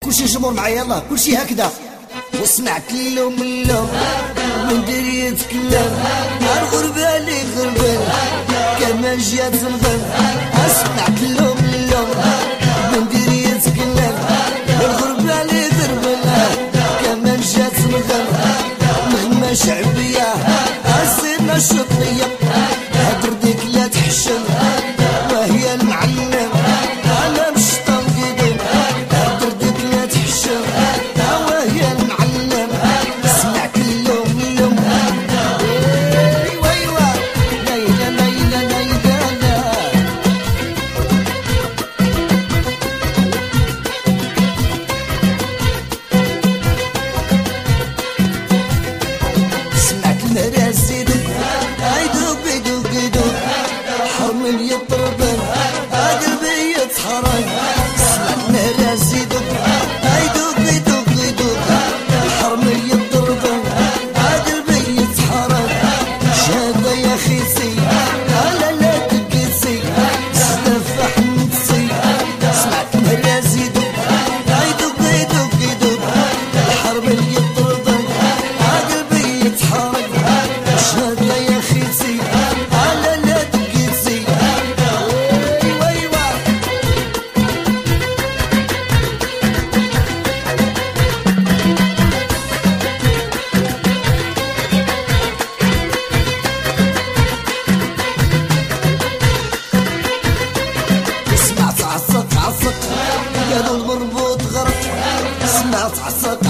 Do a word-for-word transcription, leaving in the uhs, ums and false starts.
كلشي جمهور معايا يلاه كلشي هكذا. وسمعت اللوم اللوم من دري يتكلم الغربة اللي غربان كمان جات الغم. سمعت اللوم اللوم من دري يتكلم الغربة اللي غربان كمان جات الغم. نغمة شعبية السنة الشطية هدر ديك لا تحشم وهي المعلم انا مش تنقيدين هدر ديك لا تحشم وهي المعلم. سمعت اللوم اللوم ايوا ايوا ليلى ليلى ليلى لا. سمعت المراسي يدوب يدوب يدوب حرم يطربن قلبي يتحرن. سمعت المراس يدوب يدوب يدوب يدوب حرم يطربن قلبي يتحرن. شهادة يا خيسي لا لا تقيسي استفح نفسي. سمعت المراس يدوب يدوب يدوب يدوب حرم يطربن قلبي يتحرن. شهادة يا خيسي لا لا تقيسي ايوا ايوا. سمعت عصق عصق قالوا المربوط غرق. سمعت عصق